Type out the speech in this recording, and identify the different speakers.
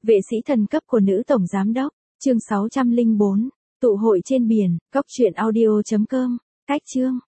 Speaker 1: Vệ sĩ thần cấp của nữ tổng giám đốc, chương 604, tụ hội trên biển, cóc truyện audio.com, cách chương.